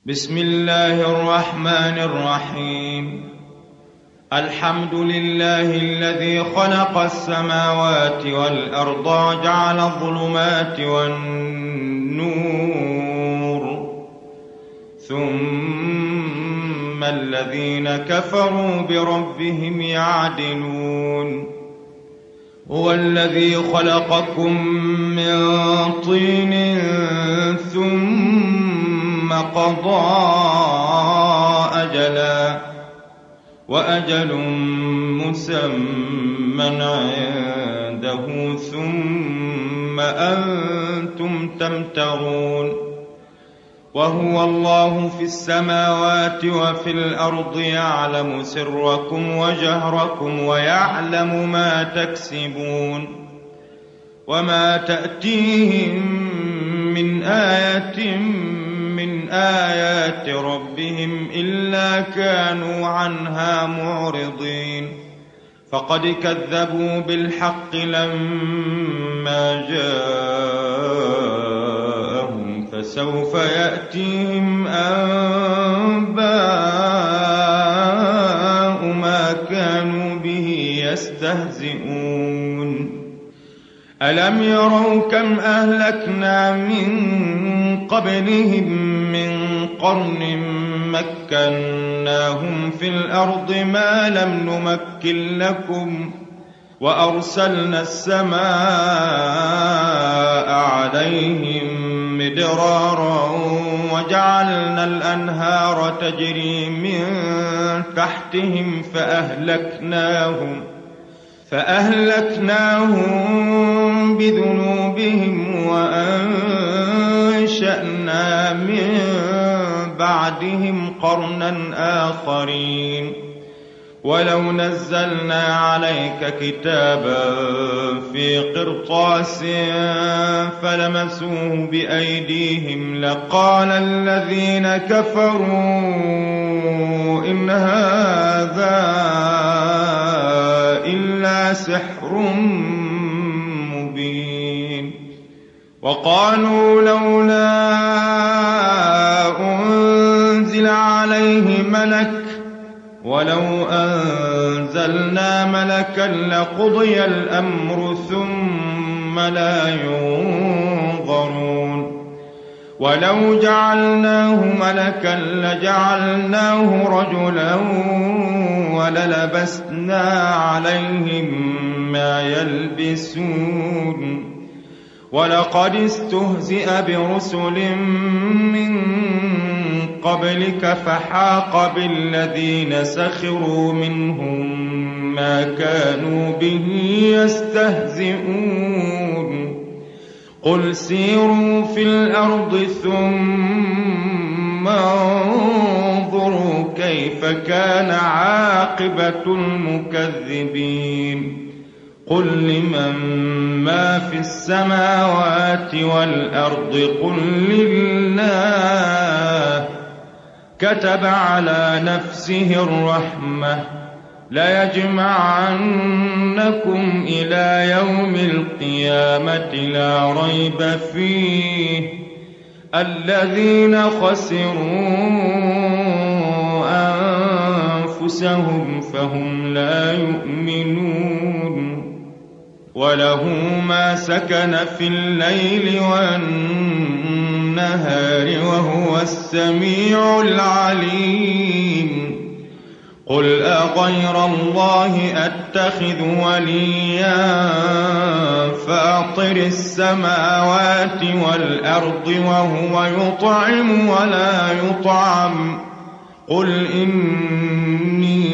بسم الله الرحمن الرحيم. الحمد لله الذي خلق السماوات والأرض وجعل الظلمات والنور، ثم الذين كفروا بربهم يعدلون. هو الذي خلقكم من طين ثم قضى أجلا وأجل مسمى عنده ثم أنتم تمترون. وهو الله في السماوات وفي الأرض، يعلم سركم وجهركم ويعلم ما تكسبون. وما تأتيهم من آية من آيات ربهم إلا كانوا عنها معرضين. فقد كذبوا بالحق لما جاءهم، فسوف يأتيهم أنباء ما كانوا به يستهزئون. ألم يروا كم أهلكنا من قبلهم من قرن مكناهم في الأرض ما لم نمكن لكم، وأرسلنا السماء عليهم مدرارا وجعلنا الأنهار تجري من تحتهم فأهلكناهم بذنوبهم وأنشأنا من بعدهم قرنا آخرين. ولو نزلنا عليك كتابا في قرطاس فلمسوه بأيديهم لقال الذين كفروا إن هذا إلا سحر مبين. وقالوا لولا أنزل عليه ملك، ولو أنزلنا ملكا لقضي الأمر ثم لا ينظرون. ولو جعلناه ملكا لجعلناه رجلا وللبسنا عليهم ما يلبسون. ولقد استهزئ برسل من قبلك فحاق بالذين سخروا منهم ما كانوا به يستهزئون. قل سيروا في الأرض ثم انظروا كيف كان عاقبة المكذبين. قل لمن ما في السماوات والأرض قل لله. كتب على نفسه الرحمة ليجمعنكم إلى يوم القيامة لا ريب فيه. الذين خسروا أنفسهم فهم لا يؤمنون. وله ما سكن في الليل والنهار وهو السميع العليم. قل أغير الله أتخذ وليا فاطر السماوات والأرض وهو يطعم ولا يطعم. قل إني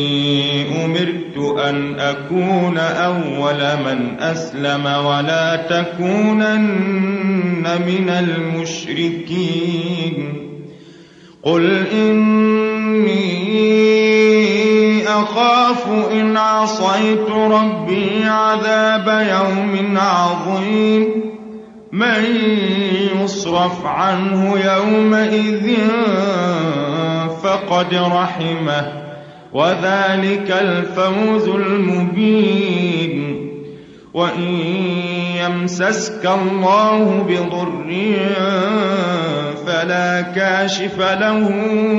أمرت أن أكون أول من أسلم ولا تكونن من المشركين. قل إني أخاف إن عصيت ربي عذاب يوم عظيم. من يصرف عنه يومئذ فقد رحمه وذلك الفوز المبين. وإن يمسسك الله بضر فلا كاشف له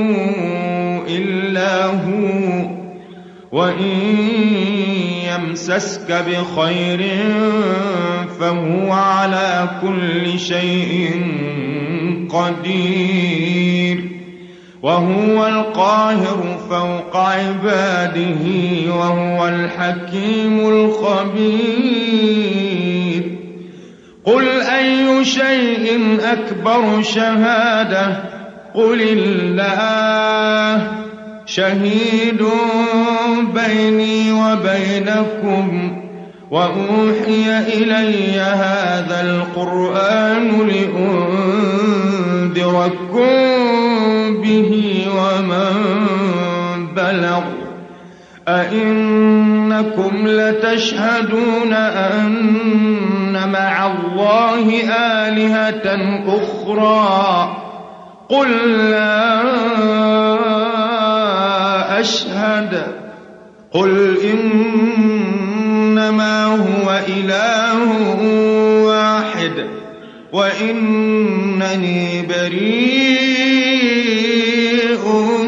إلا هو وإن يمسسك بخير فهو على كل شيء قدير وهو القاهر فوق عباده وهو الحكيم الخبير قل أي شيء أكبر شهادة قل الله شهيد بيني وبينكم وأوحي إلي هذا القرآن لأنذركم به ومن بلغ أئنكم لتشهدون أن مع الله آلهة أخرى قل لا أشهد قل إنما هو إله واحد وإنني بريء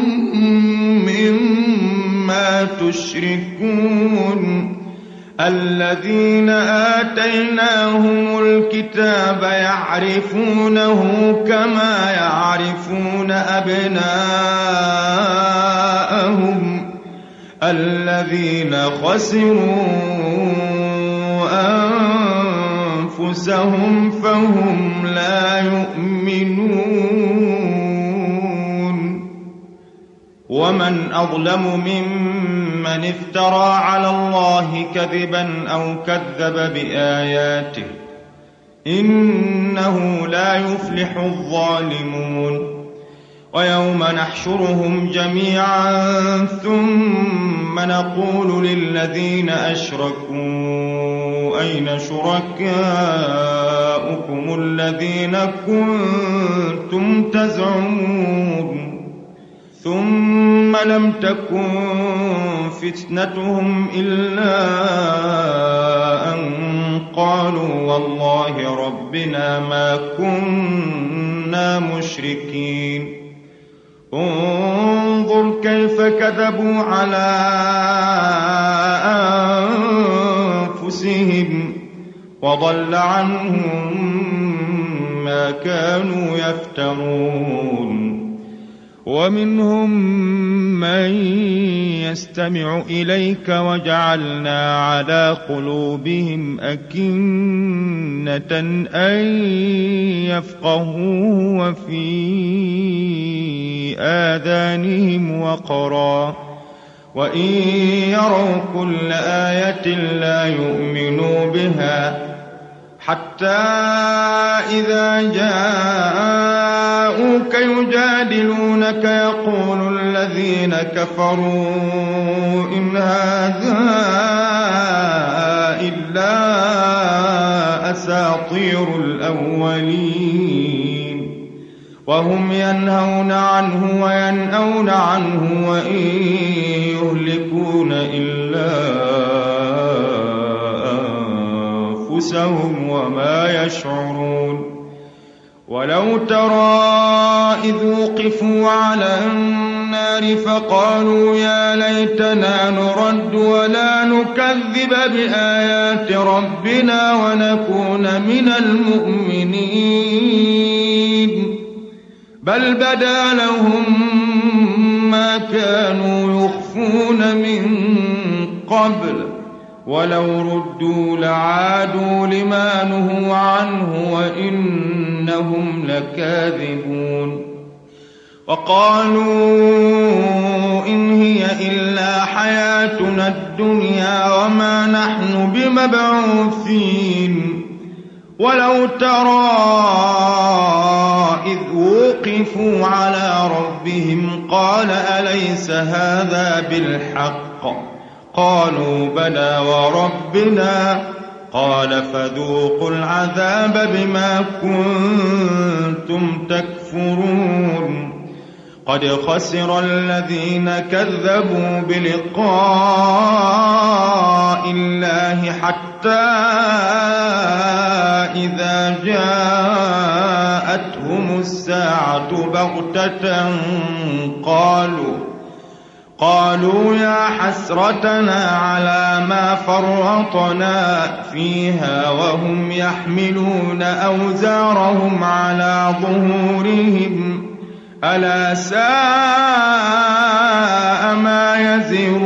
مما تشركون الذين آتيناهم الكتاب يعرفونه كما يعرفون أبناءهم الذين خسروا أنفسهم فهم لا يؤمنون ومن أظلم ممن افترى على الله كذبا أو كذب بآياته إنه لا يفلح الظالمون ويوم نحشرهم جميعا ثم نقول للذين أشركوا أين شركاؤكم الذين كنتم تزعمون ثم لم تكن فتنتهم إلا أن قالوا والله ربنا ما كنا مشركين انظر كيف كذبوا على أنفسهم وضل عنهم ما كانوا يفترون ومنهم من يستمع إليك وجعلنا على قلوبهم أكنة أن يفقهوا وفي آذانهم وقرا وإن يروا كل آية لا يؤمنوا بها حتى إذا جاءوك يجادلونك يقول الذين كفروا إن هذا إلا أساطير الأولين وهم ينهون عنه وينأون عنه وإن يهلكون إلا أنفسهم وما يشعرون ولو ترى إذ وقفوا على النار فقالوا يا ليتنا نرد ولا نكذب بآيات ربنا ونكون من المؤمنين بل بدا لهم ما كانوا يخفون من قبل ولو ردوا لعادوا لما نهوا عنه وإنهم لكاذبون وقالوا إن هي إلا حياتنا الدنيا وما نحن بمبعوثين ولو ترى إذ وقفوا على ربهم قال أليس هذا بالحق قالوا بلى وربنا قال فذوقوا العذاب بما كنتم تكفرون قد خسر الذين كذبوا بلقاء الله حتى إذا جاءتهم الساعة بغتة قالوا يا حسرتنا على ما فرطنا فيها وهم يحملون أوزارهم على ظهورهم ألا ساء ما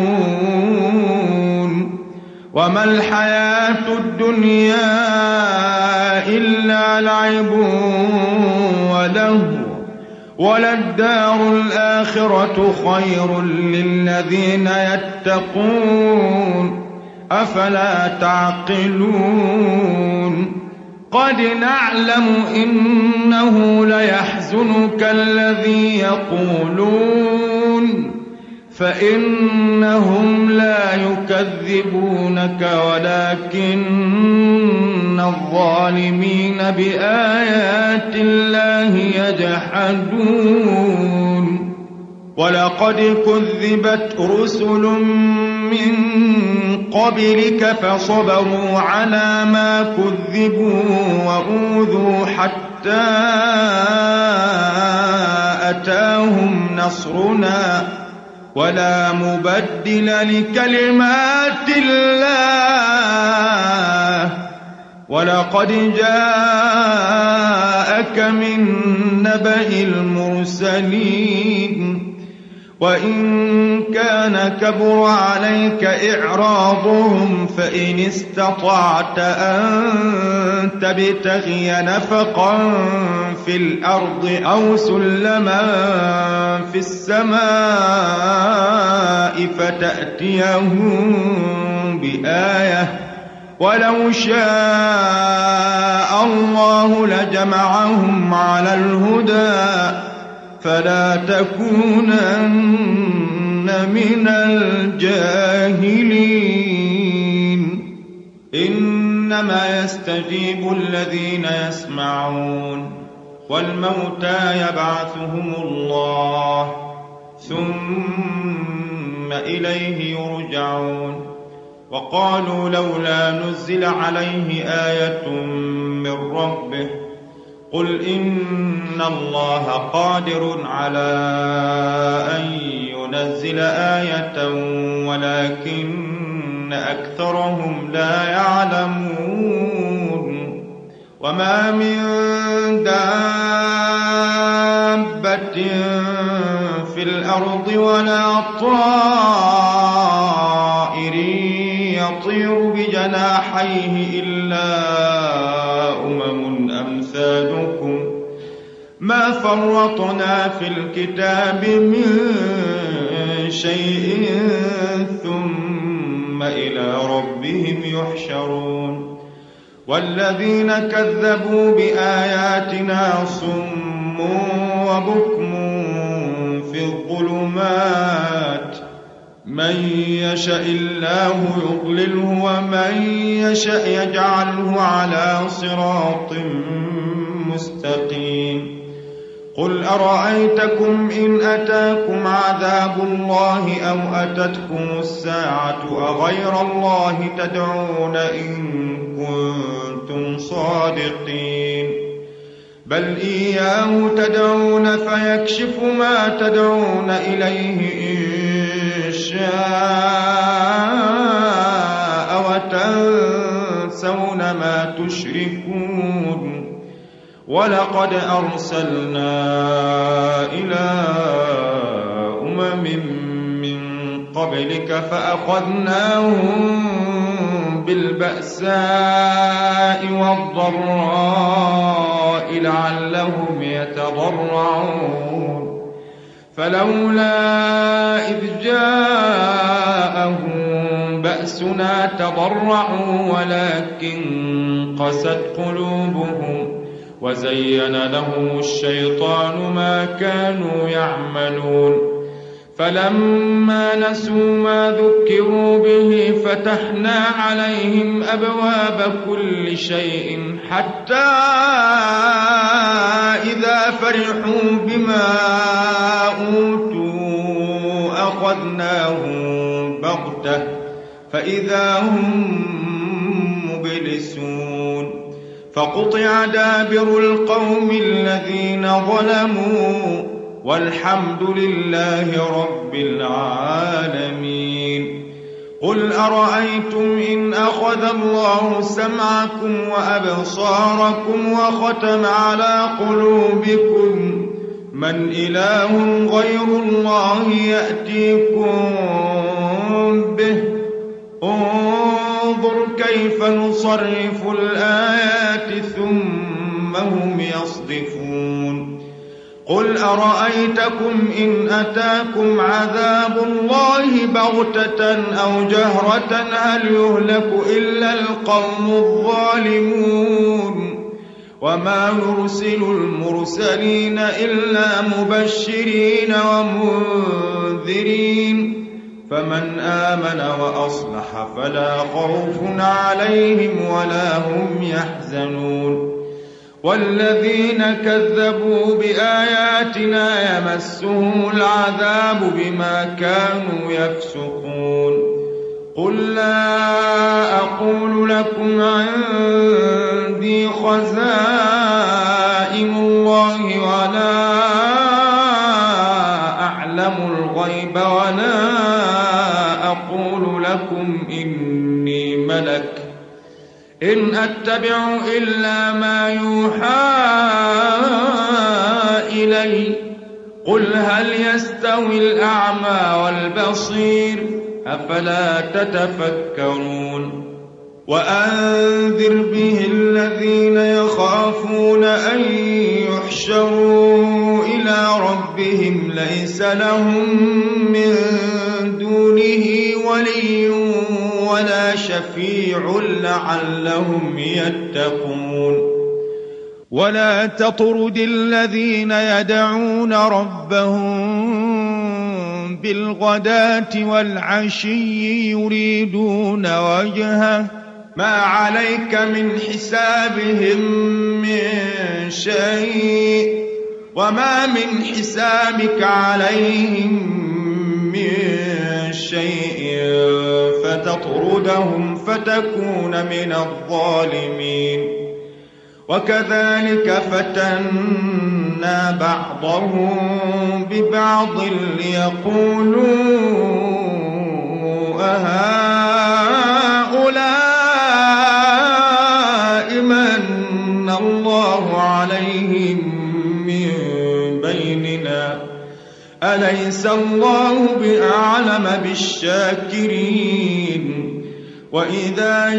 يزرون وما الحياة الدنيا إلا لعب ولهو وللدار الآخرة خير للذين يتقون أفلا تعقلون قد نعلم إنه ليحزنك الذي يقولون فإنهم لا يكذبونك ولكن الظالمين بآيات الله يجحدون ولقد كذبت رسل من قبلك فصبروا على ما كذبوا وأوذوا حتى أتاهم نصرنا ولا مبدل لكلمات الله ولقد جاءك من نبأ المرسلين وإن كان كبر عليك إعراضهم فإن استطعت أن تبتغي نفقا في الأرض أو سلما في السماء فتأتيهم بآية ولو شاء الله لجمعهم على الهدى فلا تكونن من الجاهلين إنما يستجيب الذين يسمعون والموتى يبعثهم الله ثم إليه يرجعون وقالوا لولا نزل عليه آية من ربه قل إن الله قادر على أن ينزل آية ولكن أكثرهم لا يعلمون وما من دابة في الأرض ولا طائر يطير بجناحيه إلا أمثالكم ما فرطنا في الكتاب من شيء ثم إلى ربهم يحشرون والذين كذبوا بآياتنا صم وبكم في الظلمات من يشاء الله يضلله ومن يشاء يجعله على صراط مستقيم قل أرأيتكم إن أتاكم عذاب الله أو أتتكم الساعة أغير الله تدعون إن كنتم صادقين بل إياه تدعون فيكشف ما تدعون إليه إن شاء وتنسون ما تشركون ولقد أرسلنا إلى أمم من قبلك فأخذناهم بالبأساء والضراء لعلهم يتضرعون فلولا إذ جاءهم بأسنا تضرعوا ولكن قست قلوبهم وزين لهم الشيطان ما كانوا يعملون فلما نسوا ما ذكروا به فتحنا عليهم أبواب كل شيء حتى إذا فرحوا بما أوتوا أخذناهم بغتة فإذا هم مبلسون فقطع دابر القوم الذين ظلموا والحمد لله رب العالمين. قل أرأيتم إن أخذ الله سمعكم وأبصاركم وختم على قلوبكم من إله غير الله يأتيكم به؟ انظر كيف نصرف الآيات ثم هم يصدفون. قل أرأيتكم إن أتاكم عذاب الله بغتة أو جهرة هل يهلك إلا القوم الظالمون؟ وما نرسل المرسلين إلا مبشرين ومنذرين فمن آمن وأصلح فلا خوف عليهم ولا هم يحزنون. والذين كذبوا بآياتنا يمسهم العذاب بما كانوا يفسقون. قل لا أقول لكم عندي خزائن الله ولا أعلم الغيب ولا أقول لكم إني ملك إن أتبع إلا ما يوحى إلي. قل هل يستوي الأعمى والبصير أفلا تتفكرون. وأنذر به الذين يخافون أن يحشروا إلى ربهم ليس لهم من دونه ولي ولا شفيع لعلهم يتقون. ولا تطرد الذين يدعون ربهم بالغداة والعشي يريدون وجهه ما عليك من حسابهم من شيء وما من حسابك عليهم من شيء فتطردهم فتكون من الظالمين. وكذلك فتنا بعضهم ببعض ليقولوا أهؤلاء من الله عليهم من بيننا أليس الله بأعلم بالشاكرين. وإذا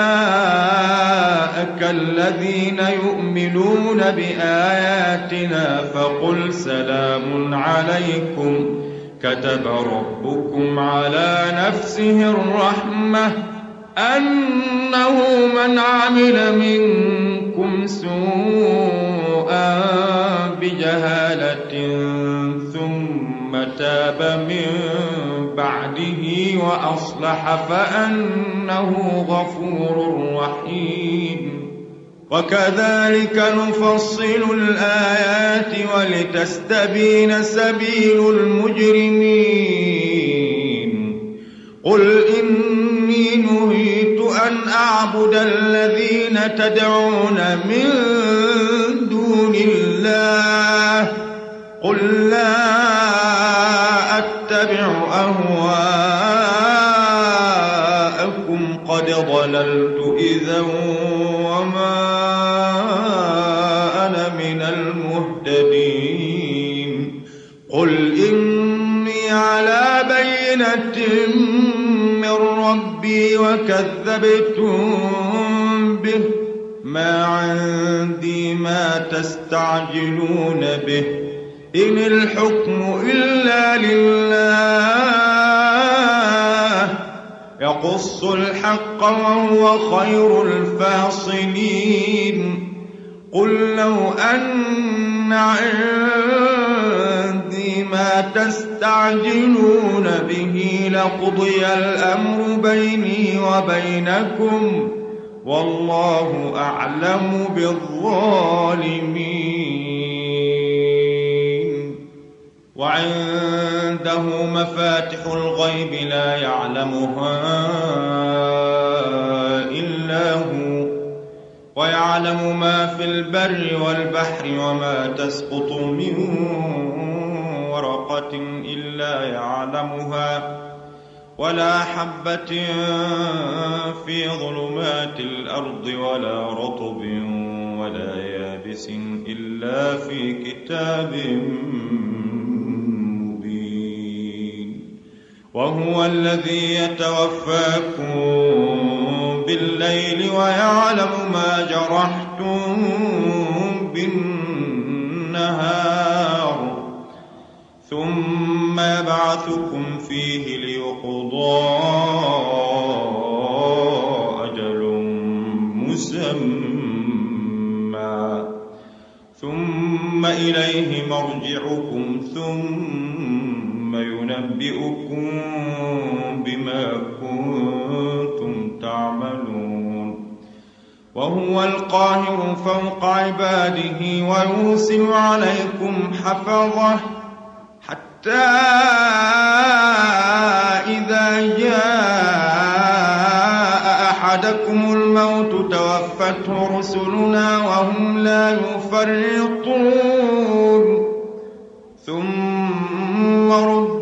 جاءك الذين يؤمنون بآياتنا فقل سلام عليكم كتب ربكم على نفسه الرحمة أنه من عمل منكم سوءا بجهالة ثم تاب من بعده وأصلح فأنه غفور رحيم. وكذلك نفصل الآيات ولتستبين سبيل المجرمين. قل إني نهيت أن أعبد الذين تدعون من دون الله قل لا أتبع أهواءكم قد ضللت إذا وما أنا من المهتدين. قل إني على بينة من ربي وكذبتم به ما عندي ما تستعجلون به إن الحكم إلا لله يقص الحق وهو خير الفاصلين. قل لو أن عندي ما تستعجلون به لقضي الأمر بيني وبينكم والله أعلم بالظالمين. وعنده مفاتح الغيب لا يعلمها إلا هو ويعلم ما في البر والبحر وما تسقط من ورقة إلا يعلمها ولا حبة في ظلمات الأرض ولا رطب ولا يابس إلا في كتاب مبين. وهو الذي يتوفاكم بالليل ويعلم ما جرحتم بالنهار ثم يبعثكم فيه ليقضى أجل مسمى ثم إليه مرجعكم ثم ينبئكم بما كنتم تعملون. وهو القاهر فوق عباده ويرسل عليكم حفظه حتى إذا جاء أحدكم الموت توفته رسلنا وهم لا يفرطون ثم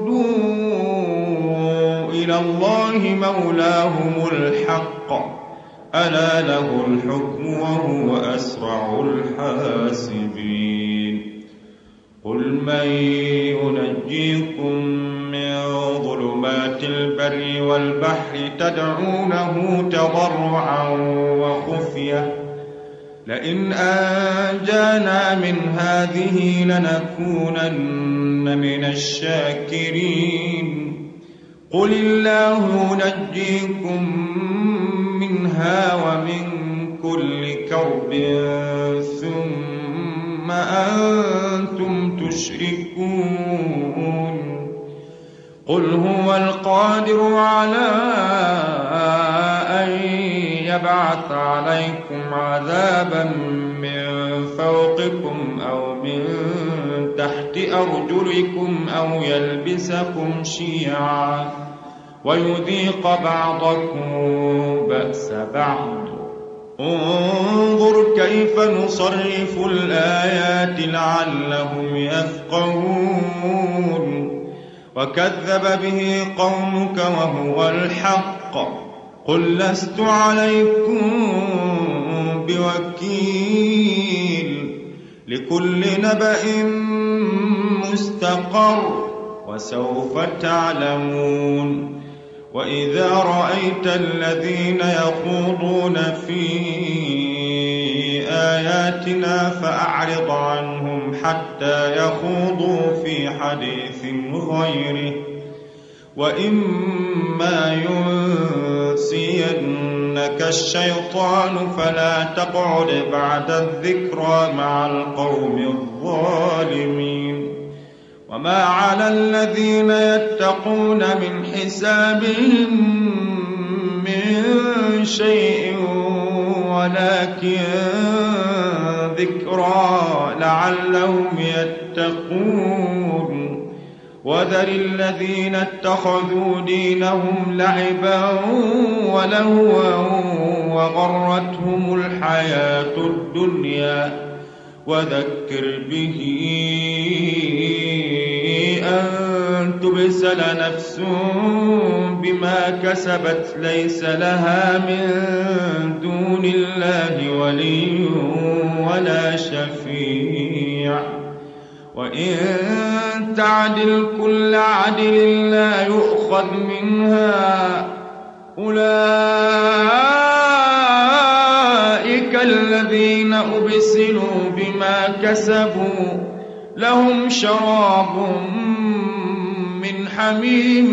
ردوا إلى الله مولاهم الحق ألا له الحكم وهو أسرع الحاسبين. قل من ينجيكم من ظلمات البر والبحر تدعونه تضرعا وخفية لئن أنجانا من هذه لنكونن من الشاكرين. قل الله ينجيكم منها ومن كل كرب ثم أنتم تشركون. قل هو القادر على أن يبعث عليكم عذابا من فوقكم أو من تحت أرجلكم أو يلبسكم شيعا ويذيق بعضكم بأس بعض. انظر كيف نصرف الآيات لعلهم يفقهون. وكذب به قومك وهو الحق قل لست عليكم بوكيل لكل نبأ مستقر وسوف تعلمون. وإذا رأيت الذين يخوضون في آياتنا فأعرض عنهم حتى يخوضوا في حديث غيره وإما ينسينك الشيطان فلا تقعد بعد الذكرى مع القوم الظالمين. وما على الذين يتقون من حسابهم من شيء ولكن ذكرى لعلهم يتقون. وذر الذين اتخذوا دينهم لعبا ولهوا وغرتهم الحياة الدنيا وذكر به أن تبسل نفس بما كسبت ليس لها من دون الله ولي ولا شفيع. وإن تعدل كل عدل لا يؤخذ منها أولئك الذين أبسلوا بما كسبوا لهم شراب من حميم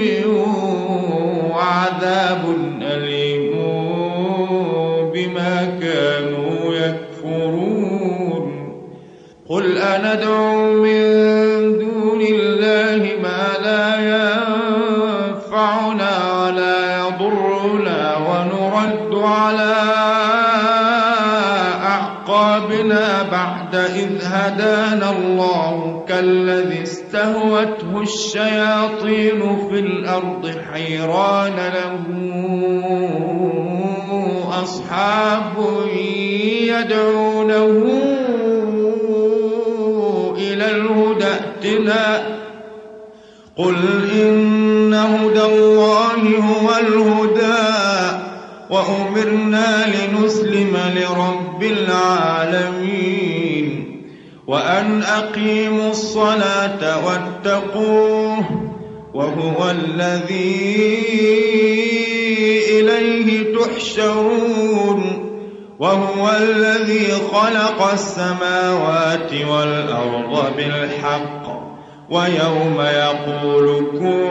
وعذاب أليم بما كانوا يكفرون. قل أندعو من دون الله ما لا ينفعنا ولا يضرنا ونرد على أعقابنا بعد إذ هدانا الله كالذي استهوته الشياطين في الأرض حيران له أصحاب يدعونه إلى الهدى ائتنا قل إن هدى الله هو الهدى وأمرنا لنسلم لرب العالمين وأن أقيموا الصلاة واتقوه وهو الذي إليه تحشرون وهو الذي خلق السماوات والأرض بالحق ويوم يقول كن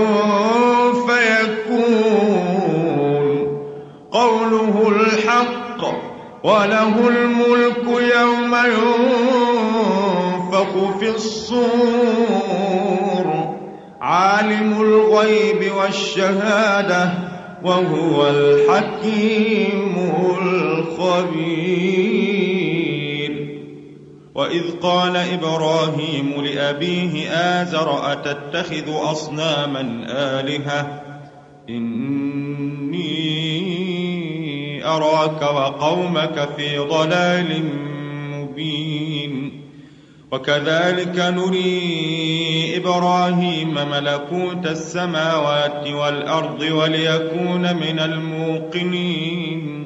فيكون قوله الحق وله الملك يوم ينفخ في الصور عالم الغيب والشهادة وهو الحكيم الخبير وإذ قال إبراهيم لأبيه آزر أتتخذ أصناما آلهة إني أراك وقومك في ضلال مبين وكذلك نري إبراهيم ملكوت السماوات والأرض وليكون من الموقنين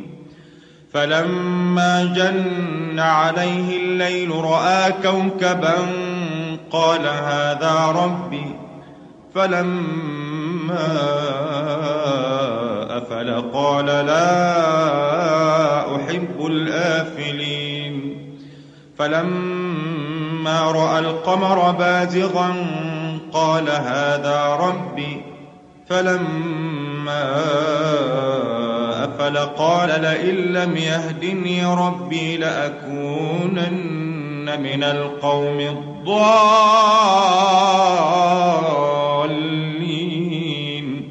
فلما جن عليه الليل رأى كوكبا قال هذا ربي فلما أفل قال لا أحب الآفلين فلما رأى القمر بازغا قال هذا ربي فلما أفل قال لئن لم يهدني ربي لأكونن من القوم الضالين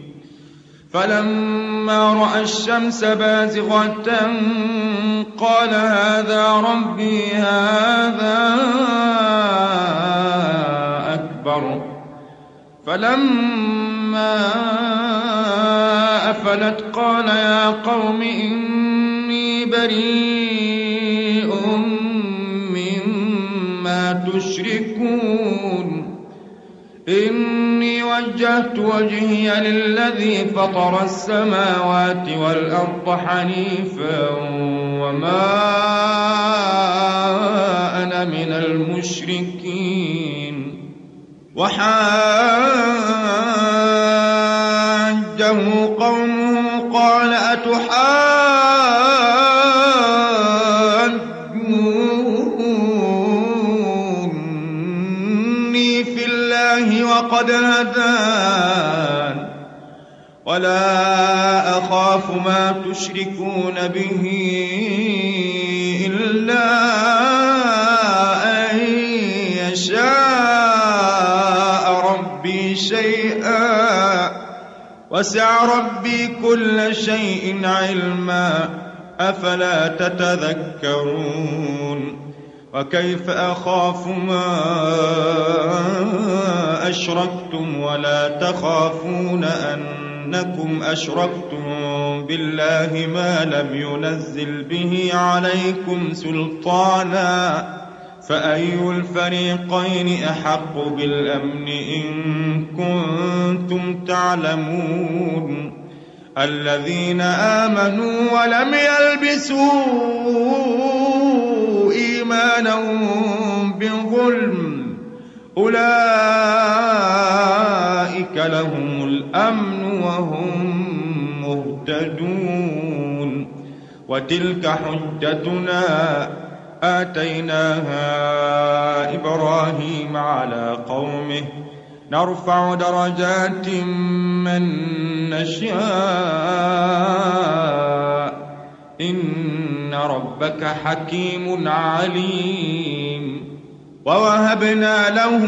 فلما رأى الشمس بازغة قال هذا ربي هذا أكبر فلما أفلت قال يا قوم إني بريء مما تشركون إني وجهت وجهي للذي فطر السماوات والأرض حنيفا وما أنا من المشركين وحاجه قومه قال أتحاجوني في الله وقد هدان ولا أخاف ما تشركون به إلا أن يشاء ربي شيئا وسع ربي كل شيء علما أفلا تتذكرون وكيف أخاف ما أشركتم ولا تخافون أنكم أشركتم بالله ما لم ينزل به عليكم سلطانا فأي الفريقين أحق بالأمن إن كنتم تعلمون الذين آمنوا ولم يلبسوا إيمانهم بظلم أولئك لهم الأمن وهم مهتدون وتلك حجتنا آتيناها إبراهيم على قومه نرفع درجات من نشاء إن ربك حكيم عليم ووهبنا له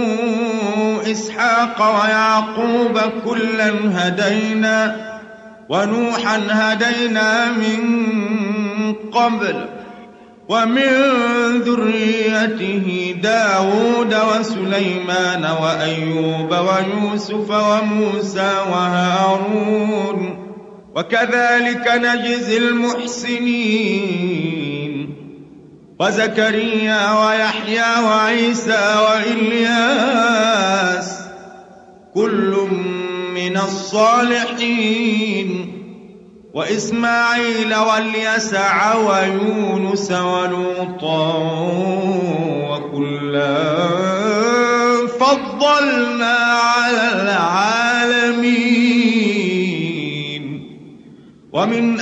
إسحاق ويعقوب كلا هدينا ونوحا هدينا من قبل ومن ذريته داود وسليمان وأيوب ويوسف وموسى وهارون وكذلك نجزي المحسنين وزكريا ويحيى وعيسى وإلياس كل من الصالحين وإسماعيل واليسع ويونس ولوطا وكلا فضلنا على العالمين ومن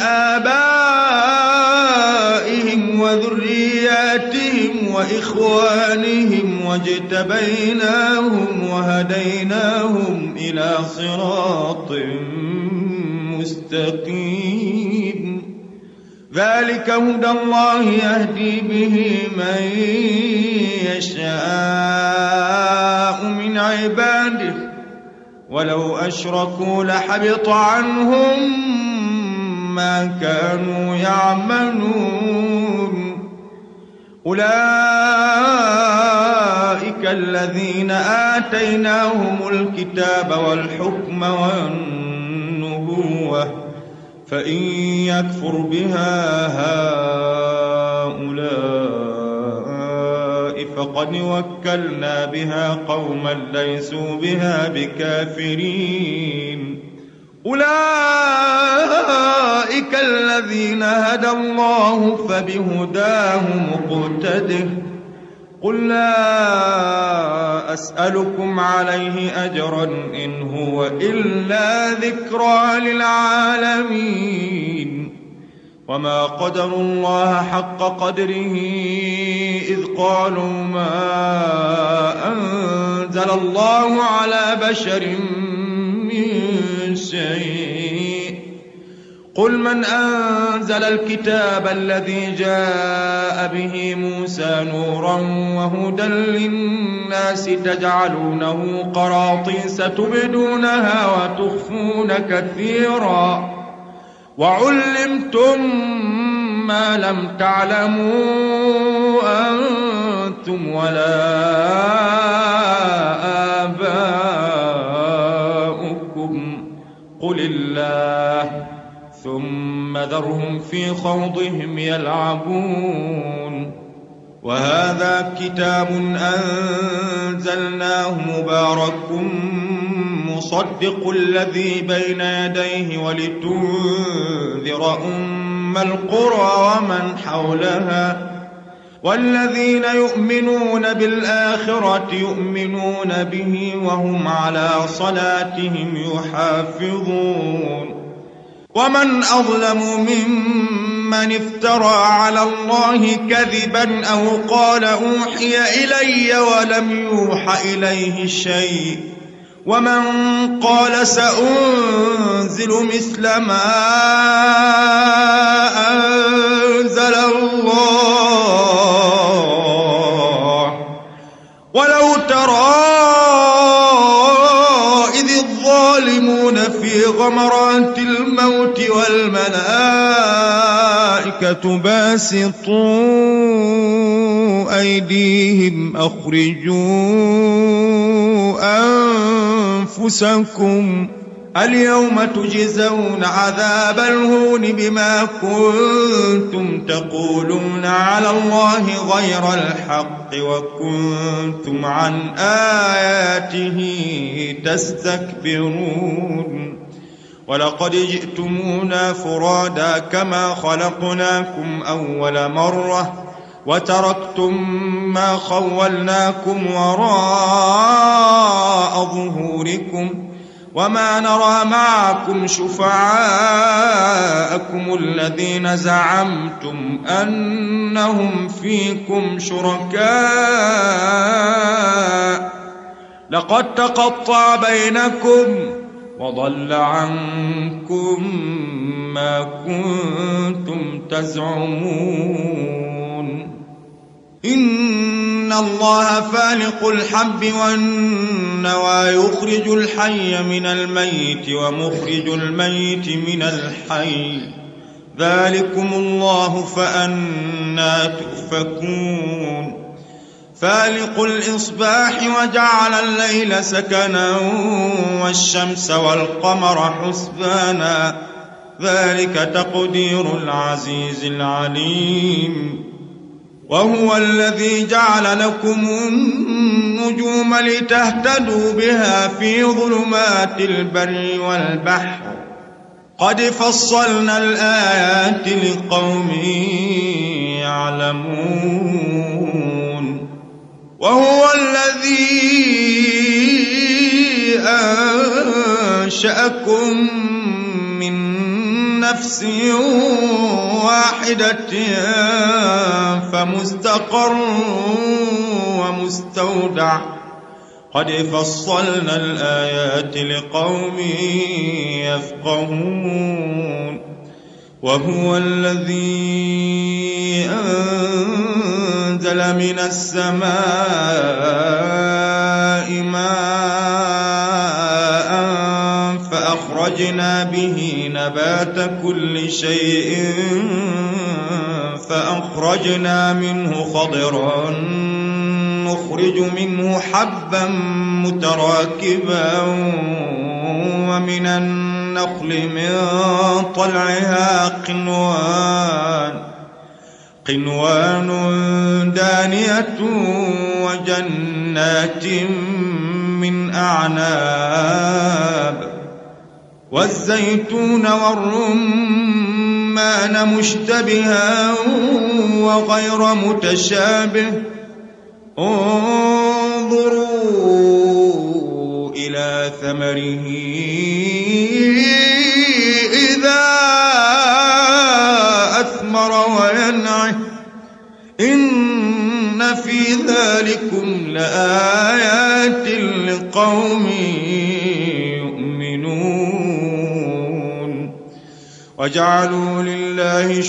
آبائهم وذرياتهم وإخوانهم واجتبيناهم وهديناهم إلى صراط مستقيم ذلك هدى الله يهدي به من يشاء من عباده ولو أشركوا لحبط عنهم ما كانوا يعملون أولئك الذين آتيناهم الكتاب والحكم والنبوة فإن يكفر بها هؤلاء فقد وكلنا بها قوما ليسوا بها بكافرين أولئك الذين هدى الله فبهداه مقتده قل لا أسألكم عليه أجرا إن هو إلا ذكرى للعالمين وما قدروا الله حق قدره إذ قالوا ما أنزل الله على بشر من شيء قل من أنزل الكتاب الذي جاء به موسى نورا وهدى للناس تجعلونه قراطيس تبدونها وتخفون كثيرا وعلمتم ما لم تعلموا أنتم ولا آباؤكم قل الله ثم ذرهم في خوضهم يلعبون وهذا كتاب أنزلناه مبارك مصدق الذي بين يديه ولتنذر أم القرى ومن حولها والذين يؤمنون بالآخرة يؤمنون به وهم على صلاتهم يحافظون ومن أظلم ممن افترى على الله كذبا أو قال أوحي إلي ولم يوح إليه شيء ومن قال سأنزل مثل ما أنزل الله ولو ترى إذ الظالمون في غمرات الموت والملائكة باسطوا أيديهم أخرجوا أنفسكم اليوم تجزون عذاب الهون بما كنتم تقولون على الله غير الحق وكنتم عن آياته تستكبرون ولقد جئتمونا فرادا كما خلقناكم أول مرة وتركتم ما خولناكم وراء ظهوركم وما نرى معكم شفعاءكم الذين زعمتم أنهم فيكم شركاء لقد تقطع بينكم وضل عنكم ما كنتم تزعمون إن الله فالق الحب والنوى يخرج الحي من الميت ومخرج الميت من الحي ذلكم الله فأنى تؤفكون فالق الإصباح وجعل الليل سكنا والشمس والقمر حسبانا ذلك تقدير العزيز العليم وهو الذي جعل لكم النجوم لتهتدوا بها في ظلمات البر والبحر قد فصلنا الآيات لقوم يعلمون وهو الذي أنشأكم من نفس واحدة فمستقر ومستودع قد فصلنا الآيات لقوم يفقهون وهو الذي أنزل من السماء ماء فأخرجنا به نبات كل شيء فأخرجنا منه خضرا نخرج منه حبا متراكبا ومن النخل من طلعها قنوان دانية وجنات من أعناب والزيتون والرمان مشتبها وغير متشابه انظروا إلى ثمره إذا أثمر وينعه إن في ذلكم لآيات لقوم يؤمنون وجعلوا لله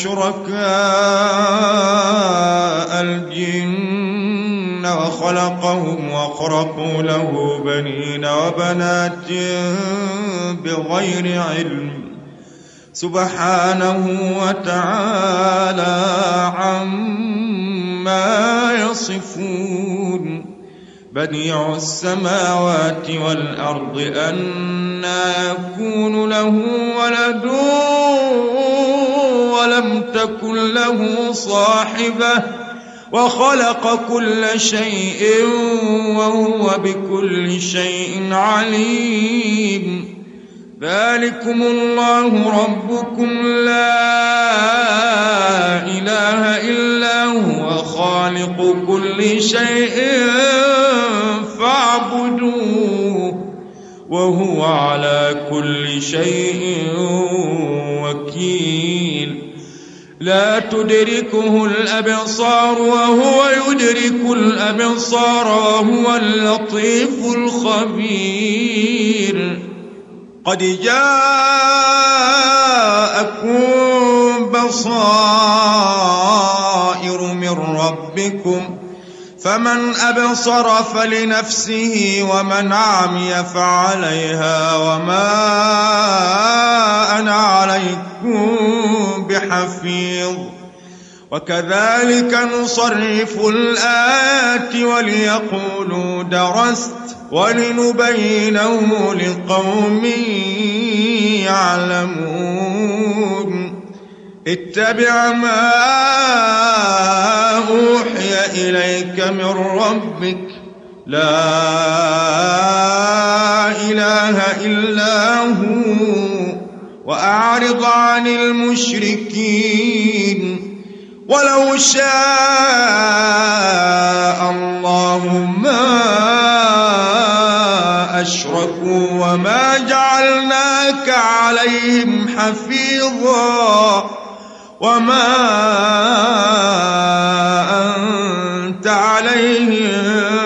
شركاء الجن وخلقهم وخرقوا له بنين وبنات بغير علم سبحانه وتعالى عما يصفون بديع السماوات والأرض أنى يكون له ولد ولم تكن له صاحبة وخلق كل شيء وهو بكل شيء عليم ذلكم الله ربكم لا إله إلا هو خالق كل شيء فاعبدوه وهو على كل شيء وكيل لا تدركه الأبصار وهو يدرك الأبصار وهو اللطيف الخبير قد جاءكم بصائر من ربكم فمن أبصر فلنفسه ومن عمي فعليها وما أنا عليكم بحفيظ وكذلك نصرف الآيات وليقولوا درست ولنبينه لقوم يعلمون اتبع ما أوحي إليك من ربك لا إله إلا هو وأعرض عن المشركين ولو شاء الله ما أشركوا وما جعلناك عليهم حفيظا وما أنت عليهم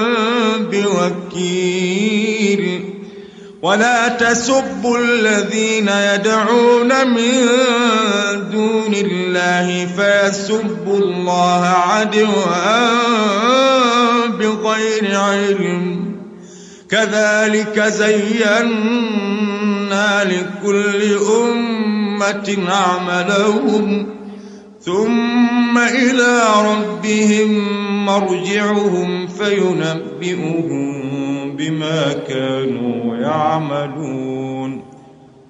بوكيل ولا تسبوا الذين يدعون من دون الله فيسبوا الله عدوا بغير علم كذلك زينا لكل أمة عملهم ثم إلى ربهم مرجعهم فينبئهم بما كانوا يعملون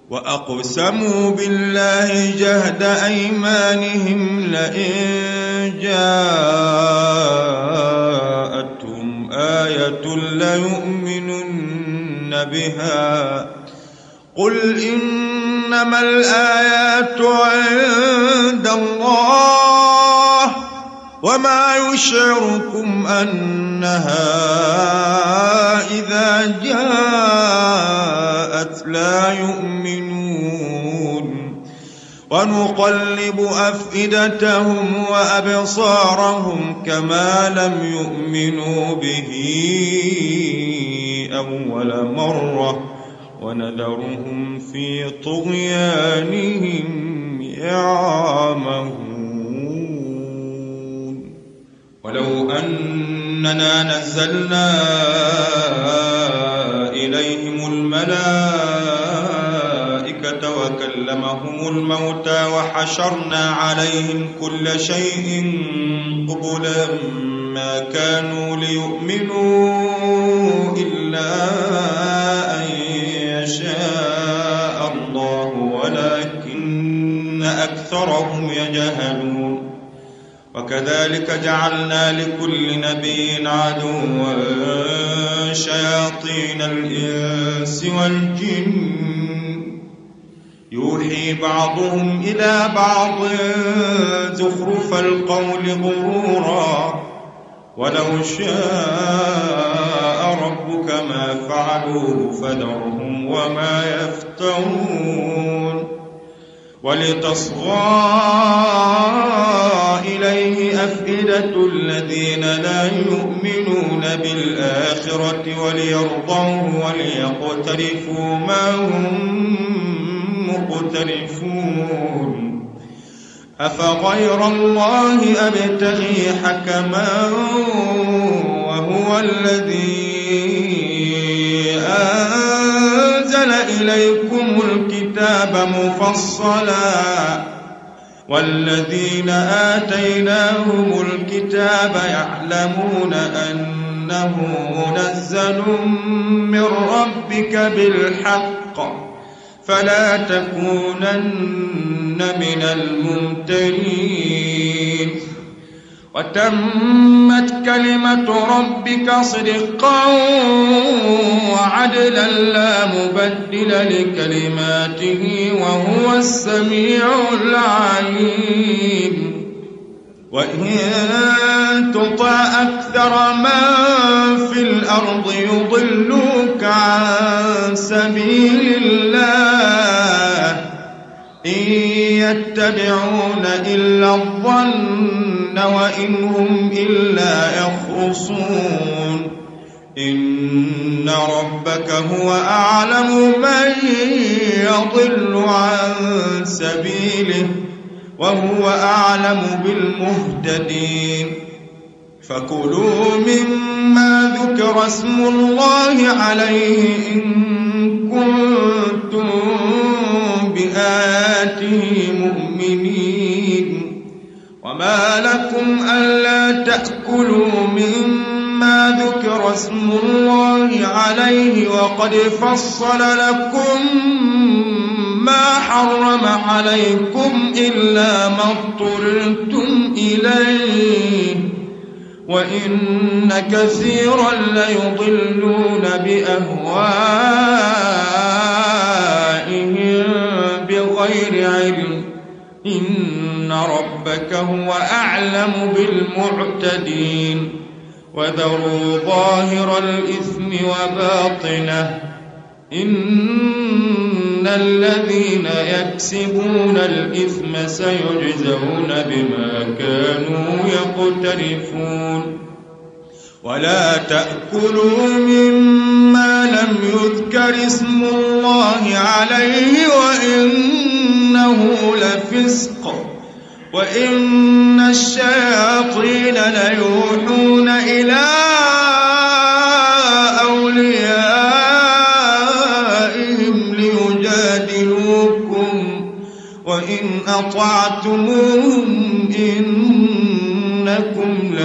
وأقسموا بالله جهد أيمانهم لئن جاءتهم آية ليؤمنن بها قل إنما الآيات عند الله وما يشعركم أنها إذا جاءت لا يؤمنون ونقلب أفئدتهم وأبصارهم كما لم يؤمنوا به أول مرة ونذرهم في طغيانهم يعمهون ولو أننا نزلنا إليهم الملائكة وكلمهم الموتى وحشرنا عليهم كل شيء قبلا ما كانوا ليؤمنوا إلا أن يشاء الله ولكن أكثرهم يجهلون وكذلك جعلنا لكل نبي عدوا شياطين الإنس والجن يوحي بعضهم إلى بعض زخرف القول غرورا ولو شاء ربك ما فعلوه فذرهم وما يفترون ولتصغى إليه أفئدة الذين لا يؤمنون بالآخرة وليرضوه وليقترفوا ما هم مقترفون أفغير الله أبتغي حكما وهو الذي أنزل إليكم الكتاب مفصلا والذين آتيناهم الكتاب يعلمون أنه منزل من ربك بالحق فلا تكونن من الممترين وتمت كلمة ربك صدقا وعدلا لا مبدل لكلماته وهو السميع العليم وإن تطع أكثر من في الأرض يضلوك عن سبيل الله إن يتبعون إلا الظن وإن هم إلا يخرصون إن ربك هو أعلم من يضل عن سبيله وهو أعلم بالمهتدين فكلوا مما ذكر اسم الله عليه إن كنتم بآياته مؤمنين وما لكم ألا تأكلوا مما ذكر اسم الله عليه وقد فصل لكم ما حرم عليكم إلا ما اضطررتم إليه وإن كثيرا ليضلون بأهوائهم بغير علم إن ربك هو أعلم بالمعتدين وذروا ظاهر الإثم وباطنه إن الذين يكسبون الإثم سيجزون بما كانوا يقترفون ولا تأكلوا مما لم يذكر اسم الله عليه وإنه لفسق وإن الشياطين ليوحون إلى أوليائهم ليجادلوكم وإن أطعتموهم إنكم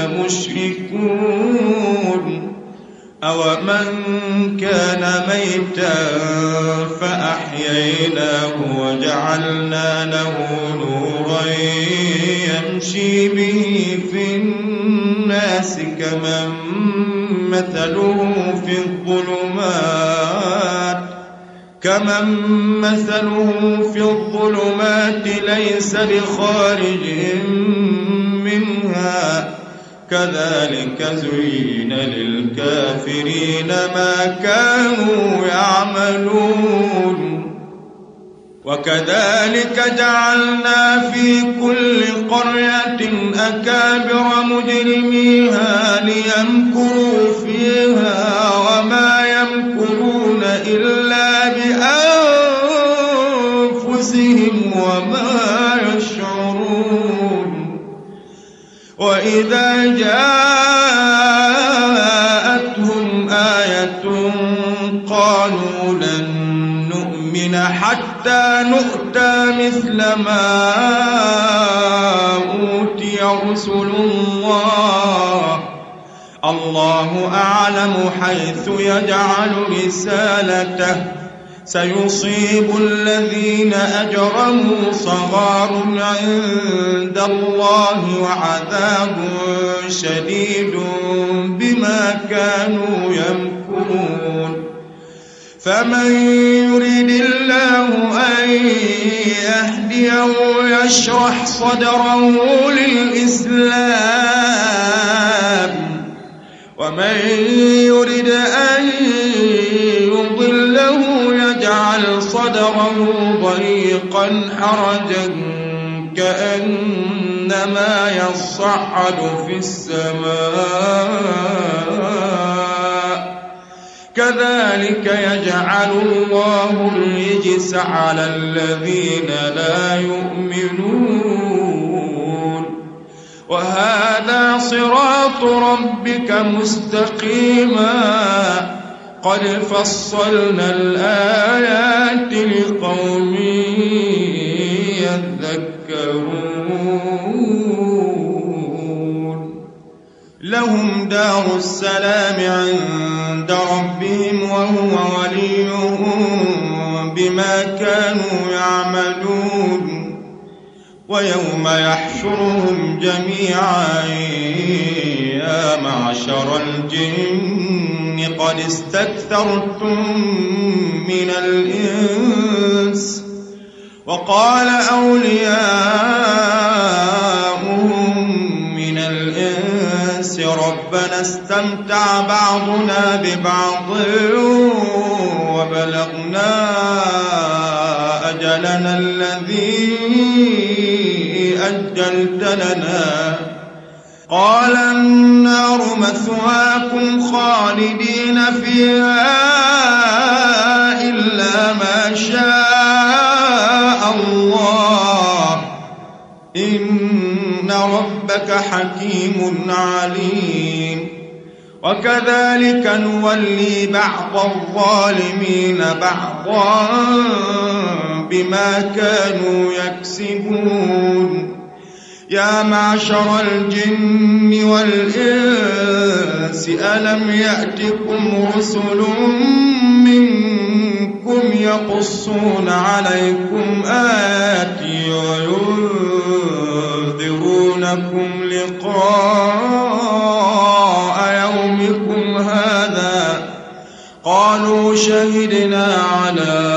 لمشركون أومن كان ميتا فأحييناه وجعلنا له نورا يمشي به الناس كمن مثله في الظلمات ليس بخارج منها كذلك زين للكافرين ما كانوا يعملون وكذلك جعلنا في كل قرية أكابر مجرميها ليمكروا فيها وما يمكرون إلا بأنفسهم وما يشعرون وإذا جاءتهم آية قالوا لن نؤمن حتى نؤتى مثل ما أوتي رسل الله أعلم حيث يجعل رسالته سيصيب الذين أجرموا صغار عند الله وعذاب شديد بما كانوا يمكرون فمن يريد الله أن يهديه يشرح صدره للإسلام ومن يريد أن يضله يجعل صدره ضيقا حرجا كأنما يصعد في السماء كذلك يجعل الله الرجس على الذين لا يؤمنون وهذا صراط ربك مستقيما قد فصلنا الآيات لقوم يذكرون لهم دار السلام عند ربهم وهو وليهم بما كانوا يعملون ويوم يحشرهم جميعا يا معشر الجن قد استكثرتم من الإنس وقال أولياؤهم من الإنس ربنا استمتع بعضنا ببعض وبلغنا أجلنا الذي أجلت لنا قال النار مثواكم خالدين فيها إلا ما شاء الله إن ربك حكيم عليم وكذلك نولي بعض الظالمين بعضا بما كانوا يكسبون يا معشر الجن والإنس ألم يأتكم رسل منكم يقصون عليكم آياتي وينذرونكم لقاء يومكم هذا قالوا شهدنا على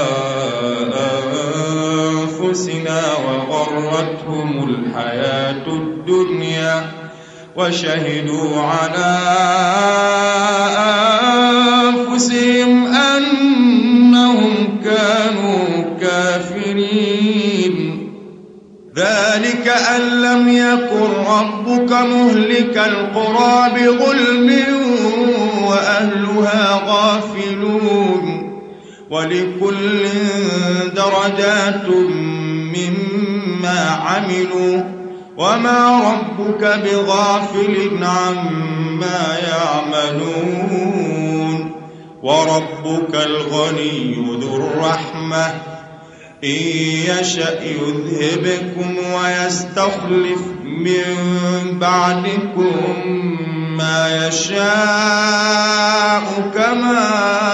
أنفسنا وغرتهم الحياة الدنيا وشهدوا على أنفسهم أنهم كانوا كافرين ذلك أن لم يكن ربك مهلك القرى بظلم وأهلها غافلون ولكل درجات مما عملوا وما ربك بغافل عما يعملون وربك الغني ذو الرحمة إن يشأ يذهبكم ويستخلف من بعدكم ما يشاء كما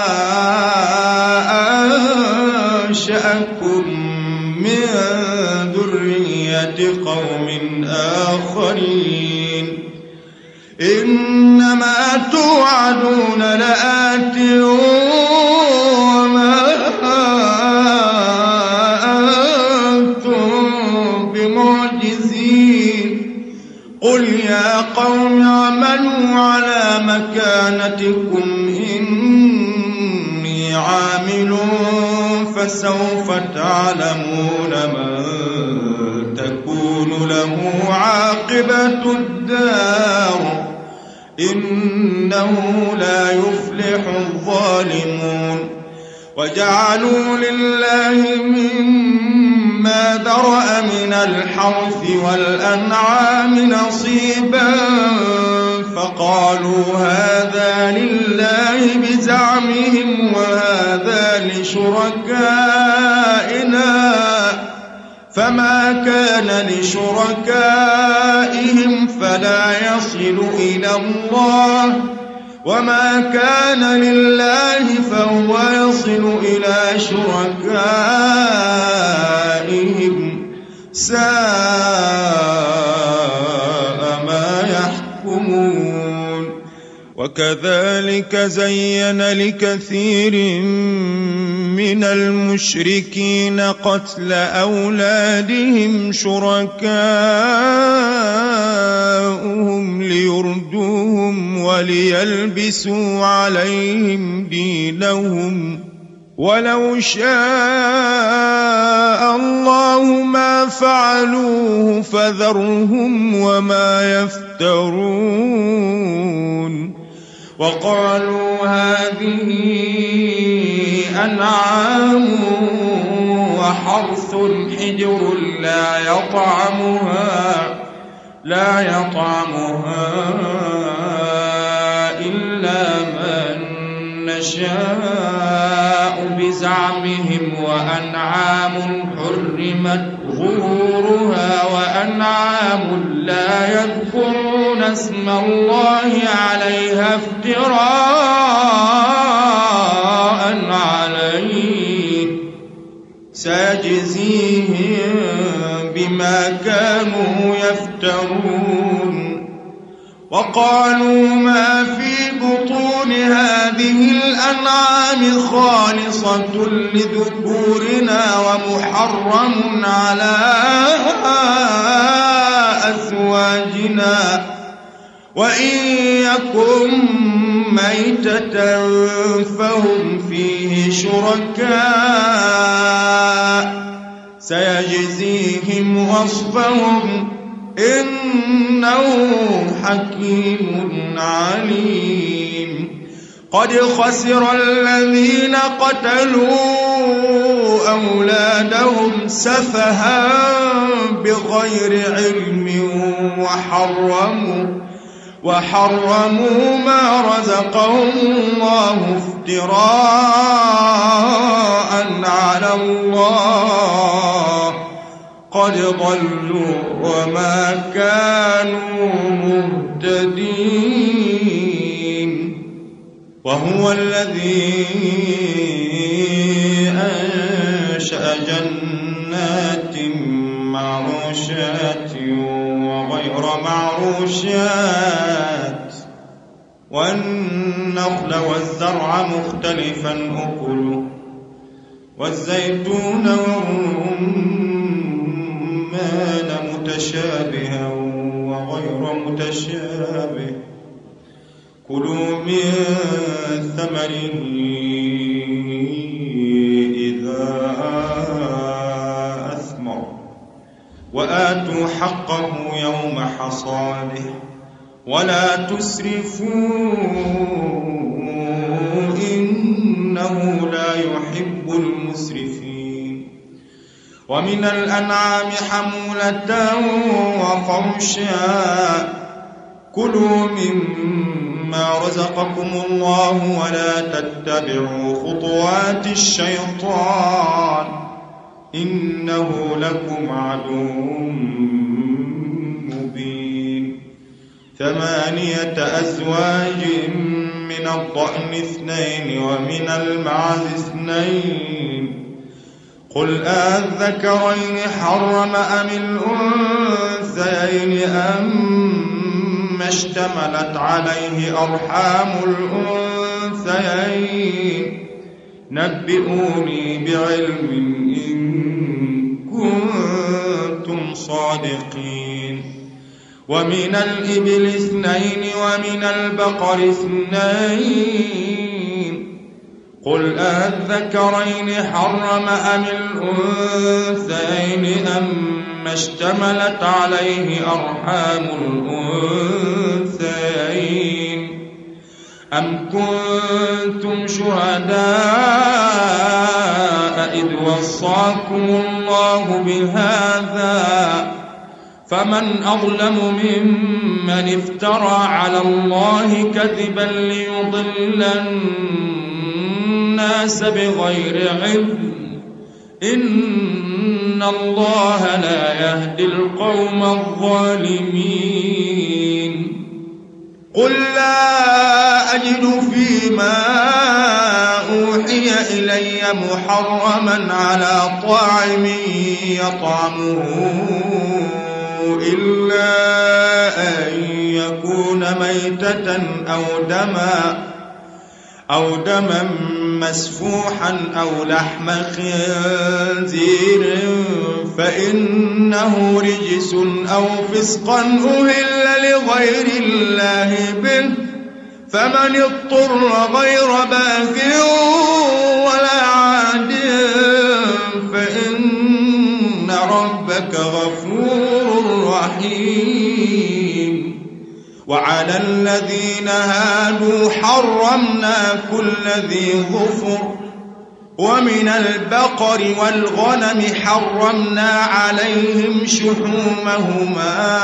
أنشأكم من ذرية قوم آخرين إنما توعدون لآت وما أنتم بمعجزين قل يا قوم اعملوا على مكانتكم إني عامل فسوف تعلمون من تكون له عاقبة الدار إنه لا يفلح الظالمون وجعلوا لله مما ذرأ من الحرث والأنعام نصيبا فقالوا هذا لله بزعمهم وهذا لشركائنا فما كان لشركائهم فلا يصل إلى الله وما كان لله فهو يصل إلى شركائهم ساء ما يحكمون وكذلك زين لكثير من المشركين قتل أولادهم شركاؤهم ليردوهم وليلبسوا عليهم دينهم ولو شاء الله ما فعلوه فذرهم وما يفترون وقالوا هذه أنعام وحرث حجر لا يطعمها إلا من نشاء بزعمهم وأنعام حرمت ظهورها وأنعام لا يذكرون اسم الله عليها افتراء عليه سيجزيهم بما كانوا يفترون وقالوا ما في بطون هذه الأنعام خالصة لذكورنا ومحرم على أزواجنا وإن يكن ميتة فهم فيه شركاء سيجزيهم وصفهم إنه حكيم عليم قد خسر الذين قتلوا أولادهم سفها بغير علم وحرموا ما رزقهم الله افتراء على الله قد ضلوا وما كانوا مهتدين وهو الذي أنشأ جنات معروشات وغير معروشات والنخل والزرع مختلفا أكله والزيتون والرمان متشابها وغير متشابه كلوا من ثمره إذا أثمر وآتوا حقه يوم حصاده ولا تسرفوا إنه لا يحب المسرفين ومن الأنعام حمولة وفرشا كلوا مما رزقكم الله ولا تتبعوا خطوات الشيطان إنه لكم عدو مبين 8 أزواج من الضأن 2 ومن المعز 2 قل أذكرين حرم أم الأنثيين أم مما اشتملت عليه أرحام الأنثيين نبئوني بعلم إن كنتم صادقين ومن الإبل 2 ومن البقر 2 قل أذكرين حرم أم الأنثيين أما اشتملت عليه أرحام الأنثيين أم كنتم شهداء إذ وصاكم الله بهذا فمن أظلم ممن افترى على الله كذبا ليضل الناس بغير علم إن الله لا يهدي القوم الظالمين قل لا أجد فيما أوحي إلي محرما على طاعم يطعمه إلا أن يكون ميتة أو دما مسفوحا أو لحم خنزير فإنه رجس أو فسقا أهل لغير الله به فمن اضطر غير باغ ولا عاد فإن ربك غفور رحيم وعلى الذين هادوا حرمنا كل ذي ظفر ومن البقر والغنم حرمنا عليهم شحومهما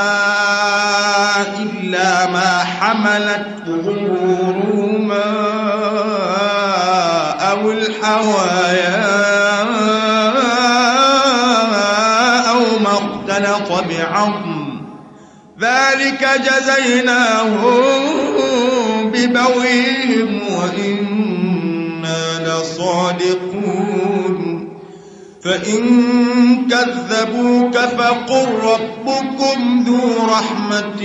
إلا ما حملت ظهورهما أو الحوايا أو ما اختلط بعظم ذلك جزيناهم ببغيهم وإنا لصادقون فإن كذبوك فقل ربكم ذو رحمة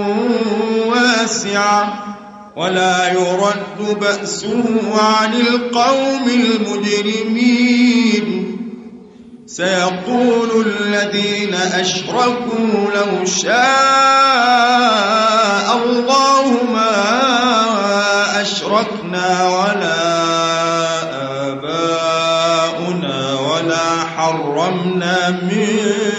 واسعة ولا يرد بأسه عن القوم المجرمين سيقول الذين أشركوا لو شاء الله ما أشركنا ولا آباؤنا ولا حرمنا من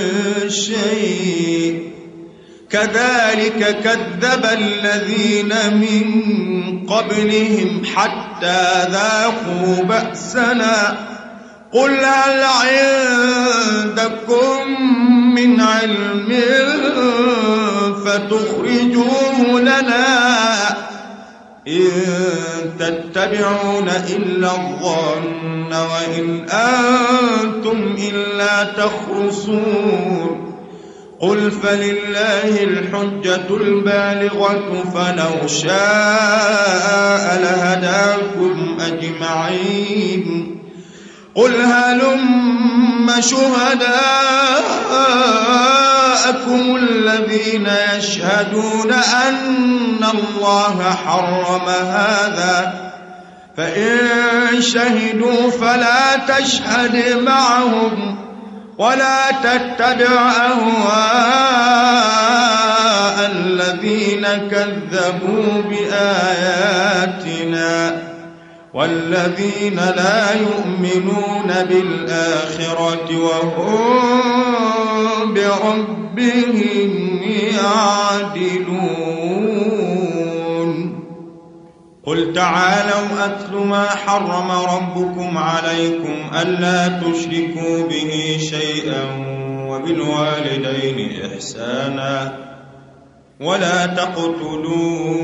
شيء كذلك كذب الذين من قبلهم حتى ذاقوا بأسنا قل هل عندكم من علم فتخرجوه لنا إن تتبعون إلا الظن وإن أنتم إلا تخرصون قل فلله الحجة البالغة فلو شاء لهداكم أجمعين قل هلم شهداءكم الذين يشهدون أن الله حرم هذا فإن شهدوا فلا تشهد معهم ولا تتبع أهواء الذين كذبوا بآياتنا والذين لا يؤمنون بالآخرة وهم بربهم يعدلون قل تعالوا أتل ما حرم ربكم عليكم ألا تشركوا به شيئا وبالوالدين إحسانا ولا تقتلوا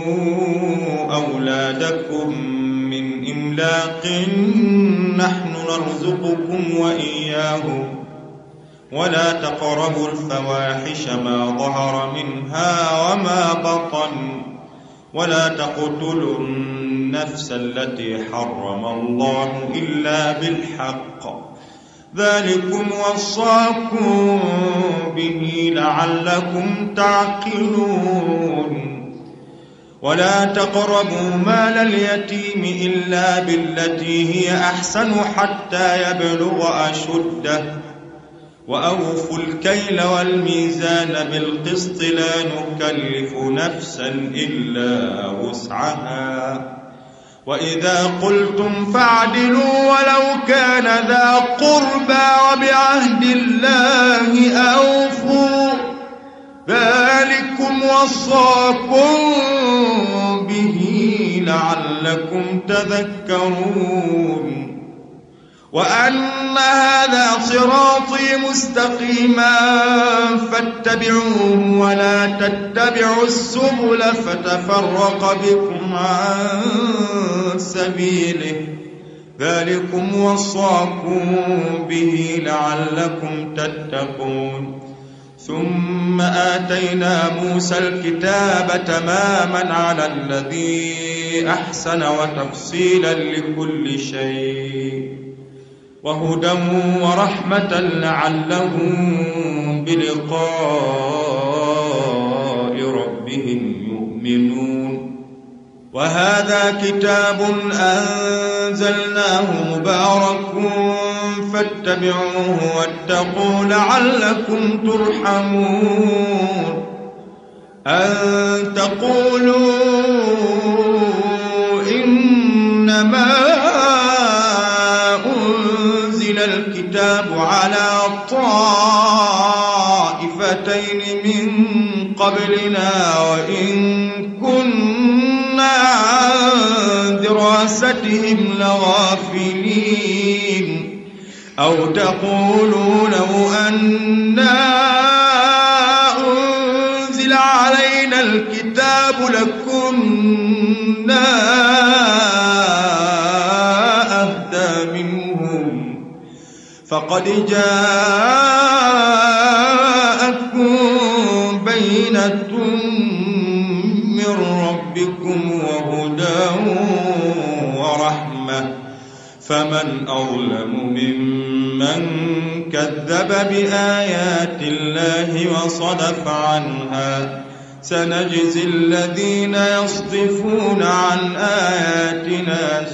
أولادكم من إملاق نحن نرزقكم وإياهم ولا تقربوا الفواحش ما ظهر منها وما بطن ولا تقتلوا النفس التي حرم الله إلا بالحق ذلكم وصاكم به لعلكم تعقلون ولا تقربوا مال اليتيم إلا بالتي هي أحسن حتى يبلغ أشده وأوفوا الكيل والميزان بالقسط لا نكلف نفسا إلا وسعها وإذا قلتم فاعدلوا ولو كان ذا قربى وبعهد الله أوفوا ذلكم وصاكم به لعلكم تذكرون وأن هذا صراطي مستقيما فاتبعوه ولا تتبعوا السبل فتفرق بكم عن سبيله ذلكم وصاكم به لعلكم تتقون ثم آتينا موسى الكتاب تماما على الذي أحسن وتفصيلا لكل شيء وهدى ورحمة لعلهم بلقاء ربهم يؤمنون وهذا كتاب أنزلناه مبارك فاتبعوه واتقوا لعلكم ترحمون أن تقولوا إنما أنزل الكتاب على طائفتين من قبلنا وإن كنا عن دراستهم لغافلين أو تقولوا لو أنا أنزل علينا الكتاب لكنا أهدى منهم فقد جاءتكم بينة من ربكم وهدى ورحمة فمن أظلم ممن كذب بآيات الله وصدف عنها سنجزي الذين يصدفون عن آياتنا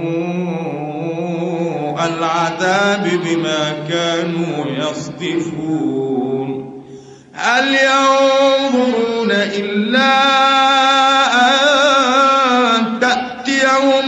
سوء العذاب بما كانوا يصدفون هل ينظرون إلا أن تأتيهم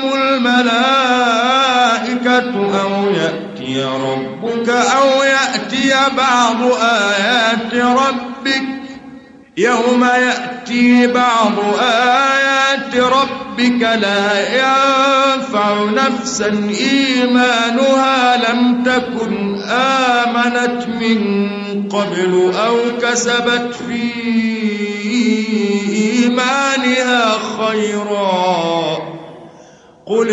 الملائكة أو يأتي ربك أو يأتي بعض آيات ربك يوم يأتي بعض آيات ربك لا ينفع نفسا إيمانها لم تكن آمنت من قبل أو كسبت في إيمانها خيرا قل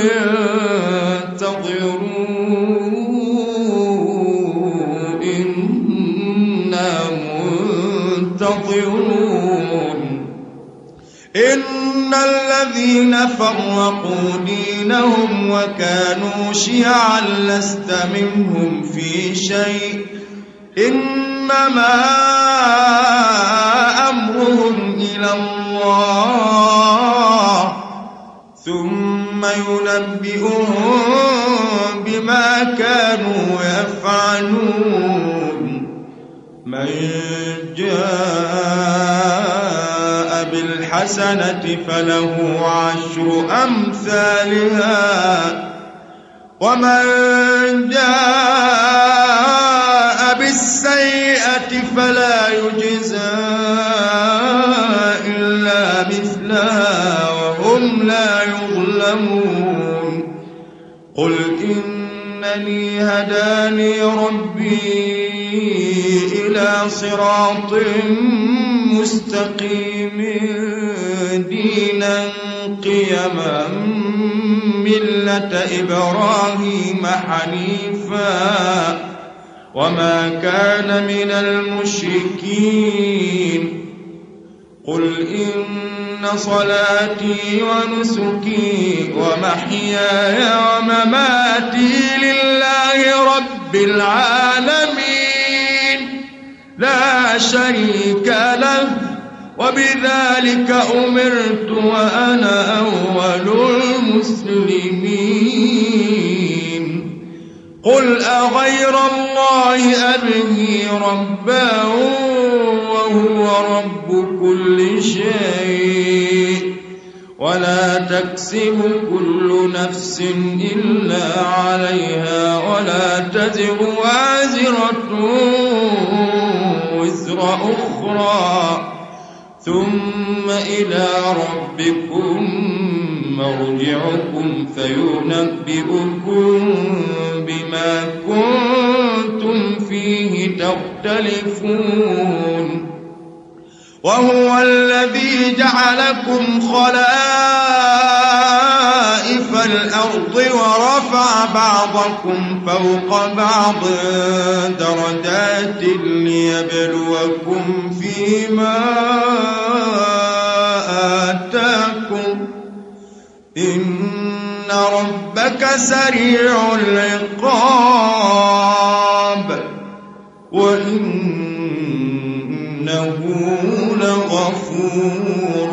انتظروا إنا منتظرون إن الذين فرقوا دينهم وكانوا شيعا لست منهم في شيء إنما أمرهم إلى الله ثم ينبئهم بما كانوا يفعلون من جاء بالحسنة فله عشر أمثالها ومن جاء بالسيئة فلا يجزى إلا مثلها وهم لا يظلمون قل إنني هداني ربي إلى صراط مستقيم دينا قيما ملة إبراهيم حنيفا وما كان من المشركين قل إن صلاتي ونسكي ومحياي ومماتي لله رب العالمين لا شريك له وبذلك أمرت وأنا أول المسلمين قل أغير الله أبغي ربا وهو رب كل شيء ولا تكسب كل نفس إلا عليها ولا تزر وازرة وزر أخرى ثم إلى ربكم مرجعكم فينبئكم بما كنتم فيه تختلفون وهو الذي جعلكم خلائف الأرض ورفع بعضكم فوق بعض درجات ليبلوكم فيما آتاكم إن ربك سريع العقاب وإنه لغفور